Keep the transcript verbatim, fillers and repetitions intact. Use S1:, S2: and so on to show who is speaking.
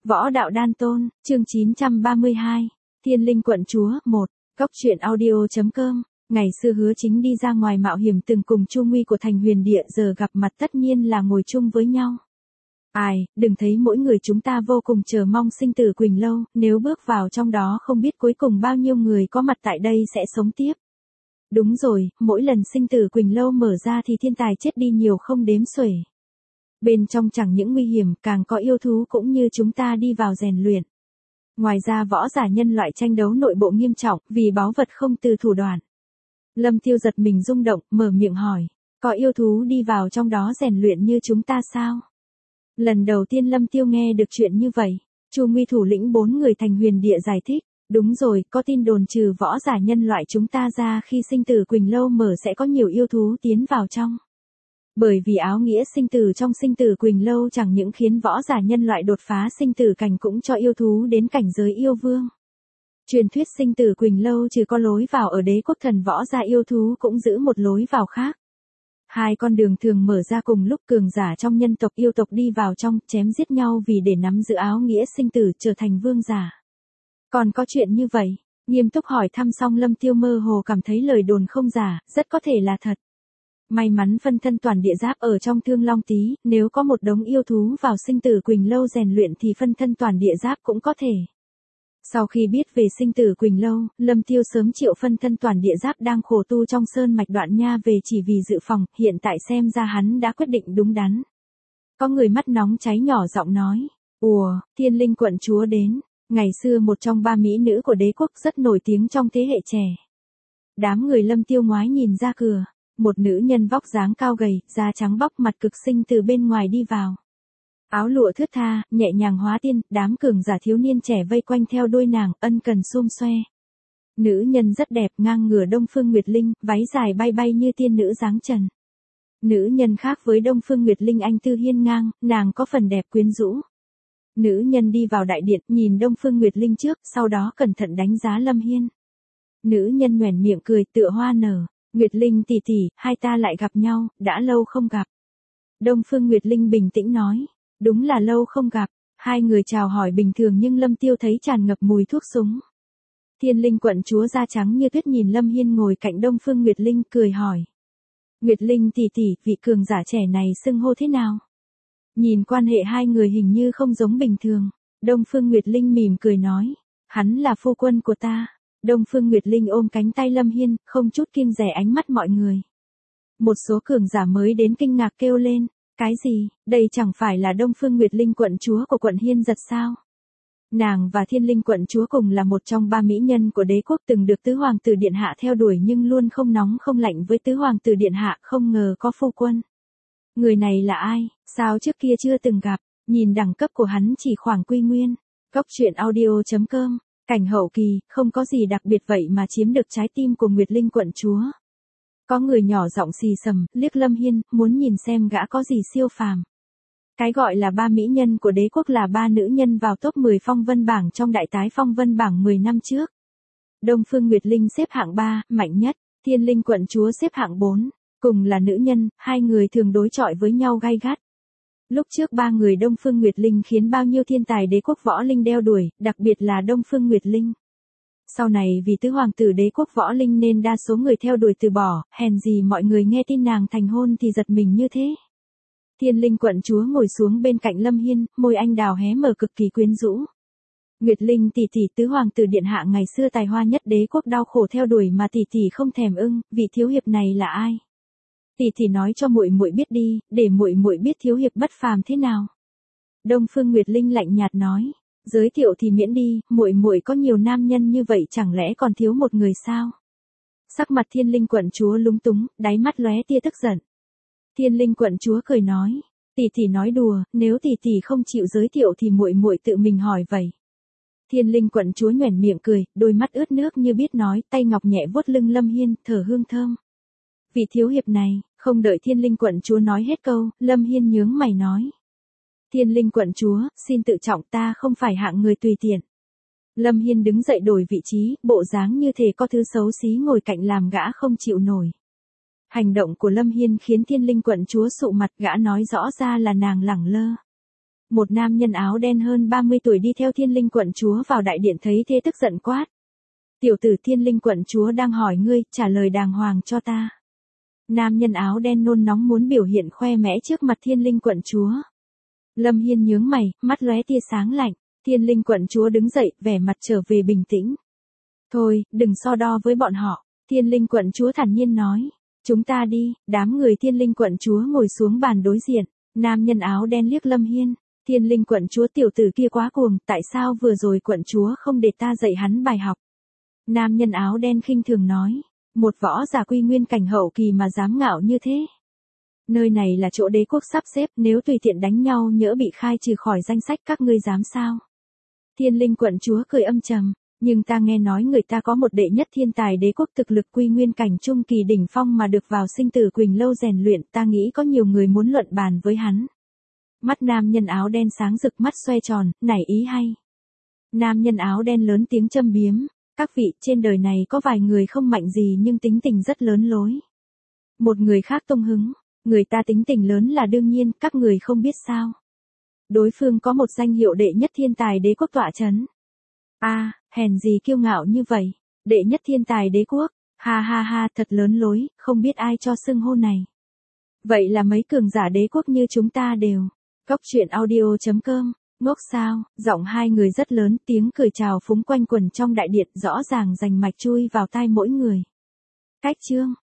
S1: Võ đạo đan tôn, chương chín trăm ba mươi hai, Thiên Linh quận chúa, một, Cốc truyện audio.com, ngày xưa Hứa Chính đi ra ngoài mạo hiểm từng cùng Chu Nguy của thành huyền địa giờ gặp mặt tất nhiên là ngồi chung với nhau. Ai, đừng thấy mỗi người chúng ta vô cùng chờ mong sinh tử Quỳnh Lâu, nếu bước vào trong đó không biết cuối cùng bao nhiêu người có mặt tại đây sẽ sống tiếp. Đúng rồi, mỗi lần sinh tử Quỳnh Lâu mở ra thì thiên tài chết đi nhiều không đếm xuể. Bên trong chẳng những nguy hiểm càng có yêu thú cũng như chúng ta đi vào rèn luyện. Ngoài ra võ giả nhân loại tranh đấu nội bộ nghiêm trọng vì báu vật không từ thủ đoạn. Lâm Tiêu giật mình rung động, mở miệng hỏi, có yêu thú đi vào trong đó rèn luyện như chúng ta sao? Lần đầu tiên Lâm Tiêu nghe được chuyện như vậy, Chu Nguy thủ lĩnh bốn người thành huyền địa giải thích, đúng rồi, có tin đồn trừ võ giả nhân loại chúng ta ra khi sinh tử Quỳnh Lâu mở sẽ có nhiều yêu thú tiến vào trong. Bởi vì áo nghĩa sinh tử trong sinh tử Quỳnh Lâu chẳng những khiến võ giả nhân loại đột phá sinh tử cảnh cũng cho yêu thú đến cảnh giới yêu vương. Truyền thuyết sinh tử Quỳnh Lâu trừ có lối vào ở đế quốc thần võ gia yêu thú cũng giữ một lối vào khác. Hai con đường thường mở ra cùng lúc cường giả trong nhân tộc yêu tộc đi vào trong chém giết nhau vì để nắm giữ áo nghĩa sinh tử trở thành vương giả. Còn có chuyện như vậy, nghiêm túc hỏi thăm xong Lâm Tiêu mơ hồ cảm thấy lời đồn không giả, rất có thể là thật. May mắn phân thân toàn địa giáp ở trong Thương Long Tý, nếu có một đống yêu thú vào sinh tử Quỳnh Lâu rèn luyện thì phân thân toàn địa giáp cũng có thể. Sau khi biết về sinh tử Quỳnh Lâu, Lâm Tiêu sớm triệu phân thân toàn địa giáp đang khổ tu trong sơn mạch Đoạn Nha về chỉ vì dự phòng, hiện tại xem ra hắn đã quyết định đúng đắn. Có người mắt nóng cháy nhỏ giọng nói, ùa, Thiên Linh quận chúa đến, ngày xưa một trong ba mỹ nữ của đế quốc rất nổi tiếng trong thế hệ trẻ. Đám người Lâm Tiêu ngoái nhìn ra cửa. Một nữ nhân vóc dáng cao gầy, da trắng bóc mặt cực xinh từ bên ngoài đi vào. Áo lụa thướt tha, nhẹ nhàng hóa tiên, đám cường giả thiếu niên trẻ vây quanh theo đuôi nàng, ân cần xum xoe. Nữ nhân rất đẹp, ngang ngửa Đông Phương Nguyệt Linh, váy dài bay bay như tiên nữ dáng trần. Nữ nhân khác với Đông Phương Nguyệt Linh anh tư hiên ngang, nàng có phần đẹp quyến rũ. Nữ nhân đi vào đại điện, nhìn Đông Phương Nguyệt Linh trước, sau đó cẩn thận đánh giá Lâm Hiên. Nữ nhân nhoẻn miệng cười tựa hoa nở. Nguyệt Linh tỷ tỷ, hai ta lại gặp nhau, đã lâu không gặp. Đông Phương Nguyệt Linh bình tĩnh nói, đúng là lâu không gặp, hai người chào hỏi bình thường nhưng Lâm Tiêu thấy tràn ngập mùi thuốc súng. Thiên Linh quận chúa da trắng như tuyết nhìn Lâm Hiên ngồi cạnh Đông Phương Nguyệt Linh cười hỏi. Nguyệt Linh tỷ tỷ, vị cường giả trẻ này xưng hô thế nào? Nhìn quan hệ hai người hình như không giống bình thường, Đông Phương Nguyệt Linh mỉm cười nói, hắn là phu quân của ta. Đông Phương Nguyệt Linh ôm cánh tay Lâm Hiên, không chút kiêng dè ánh mắt mọi người. Một số cường giả mới đến kinh ngạc kêu lên, cái gì, đây chẳng phải là Đông Phương Nguyệt Linh quận chúa của quận Hiên Giật sao? Nàng và Thiên Linh quận chúa cùng là một trong ba mỹ nhân của đế quốc từng được tứ hoàng tử điện hạ theo đuổi nhưng luôn không nóng không lạnh với tứ hoàng tử điện hạ, không ngờ có phu quân. Người này là ai, sao trước kia chưa từng gặp, nhìn đẳng cấp của hắn chỉ khoảng quy nguyên. Cốc truyện audio.com. Cảnh hậu kỳ, không có gì đặc biệt vậy mà chiếm được trái tim của Nguyệt Linh quận chúa. Có người nhỏ giọng xì xầm, liếc Lâm Hiên, muốn nhìn xem gã có gì siêu phàm. Cái gọi là ba mỹ nhân của đế quốc là ba nữ nhân vào top mười phong vân bảng trong đại tái phong vân bảng mười năm trước. Đông Phương Nguyệt Linh xếp hạng ba, mạnh nhất, Thiên Linh quận chúa xếp hạng bốn, cùng là nữ nhân, hai người thường đối chọi với nhau gay gắt. Lúc trước ba người Đông Phương Nguyệt Linh khiến bao nhiêu thiên tài đế quốc võ linh đeo đuổi, đặc biệt là Đông Phương Nguyệt Linh. Sau này vì tứ hoàng tử đế quốc võ linh nên đa số người theo đuổi từ bỏ, hèn gì mọi người nghe tin nàng thành hôn thì giật mình như thế. Thiên Linh quận chúa ngồi xuống bên cạnh Lâm Hiên, môi anh đào hé mở cực kỳ quyến rũ. Nguyệt Linh tỷ tỷ, tứ hoàng tử điện hạ ngày xưa tài hoa nhất đế quốc đau khổ theo đuổi mà tỷ tỷ không thèm ưng, vị thiếu hiệp này là ai? Tỷ tỷ nói cho muội muội biết đi, để muội muội biết thiếu hiệp bất phàm thế nào. Đông Phương Nguyệt Linh lạnh nhạt nói, giới thiệu thì miễn đi, muội muội có nhiều nam nhân như vậy chẳng lẽ còn thiếu một người sao? Sắc mặt Thiên Linh quận chúa lúng túng, đáy mắt lóe tia tức giận. Thiên Linh quận chúa cười nói, tỷ tỷ nói đùa, nếu tỷ tỷ không chịu giới thiệu thì muội muội tự mình hỏi vậy. Thiên Linh quận chúa nhoẻn miệng cười, đôi mắt ướt nước như biết nói, tay ngọc nhẹ vuốt lưng Lâm Hiên, thở hương thơm. Vị thiếu hiệp này, không đợi Thiên Linh quận chúa nói hết câu, Lâm Hiên nhướng mày nói. Thiên Linh quận chúa, xin tự trọng, ta không phải hạng người tùy tiện. Lâm Hiên đứng dậy đổi vị trí, bộ dáng như thể có thứ xấu xí ngồi cạnh làm gã không chịu nổi. Hành động của Lâm Hiên khiến Thiên Linh quận chúa sụ mặt, gã nói rõ ra là nàng lẳng lơ. Một nam nhân áo đen hơn ba mươi tuổi đi theo Thiên Linh quận chúa vào đại điện thấy thế tức giận quát. Tiểu tử Thiên Linh quận chúa đang hỏi ngươi, trả lời đàng hoàng cho ta. Nam nhân áo đen nôn nóng muốn biểu hiện khoe mẽ trước mặt Thiên Linh quận chúa. Lâm Hiên nhướng mày, mắt lóe tia sáng lạnh. Thiên Linh quận chúa đứng dậy, vẻ mặt trở về bình tĩnh. Thôi, đừng so đo với bọn họ. Thiên Linh quận chúa thản nhiên nói. Chúng ta đi. Đám người Thiên Linh quận chúa ngồi xuống bàn đối diện. Nam nhân áo đen liếc Lâm Hiên. Thiên Linh quận chúa tiểu tử kia quá cuồng, tại sao vừa rồi quận chúa không để ta dạy hắn bài học? Nam nhân áo đen khinh thường nói. Một võ giả quy nguyên cảnh hậu kỳ mà dám ngạo như thế. Nơi này là chỗ đế quốc sắp xếp, nếu tùy tiện đánh nhau nhỡ bị khai trừ khỏi danh sách các ngươi dám sao? Thiên Linh quận chúa cười âm trầm, nhưng ta nghe nói người ta có một đệ nhất thiên tài đế quốc thực lực quy nguyên cảnh trung kỳ đỉnh phong mà được vào sinh tử Quỳnh lâu rèn luyện, ta nghĩ có nhiều người muốn luận bàn với hắn. Mắt nam nhân áo đen sáng rực, mắt xoay tròn, nảy ý hay. Nam nhân áo đen lớn tiếng châm biếm, các vị, trên đời này có vài người không mạnh gì nhưng tính tình rất lớn lối. Một người khác tung hứng, người ta tính tình lớn là đương nhiên, các người không biết sao. Đối phương có một danh hiệu đệ nhất thiên tài đế quốc tọa chấn. A, à, hèn gì kiêu ngạo như vậy, đệ nhất thiên tài đế quốc, ha ha ha, thật lớn lối, không biết ai cho xưng hô này. Vậy là mấy cường giả đế quốc như chúng ta đều. Cốc truyện audio chấm com, ngốc sao, giọng hai người rất lớn, tiếng cười chào phúng quanh quần trong đại điện, rõ ràng rành mạch chui vào tai mỗi người. Cách chương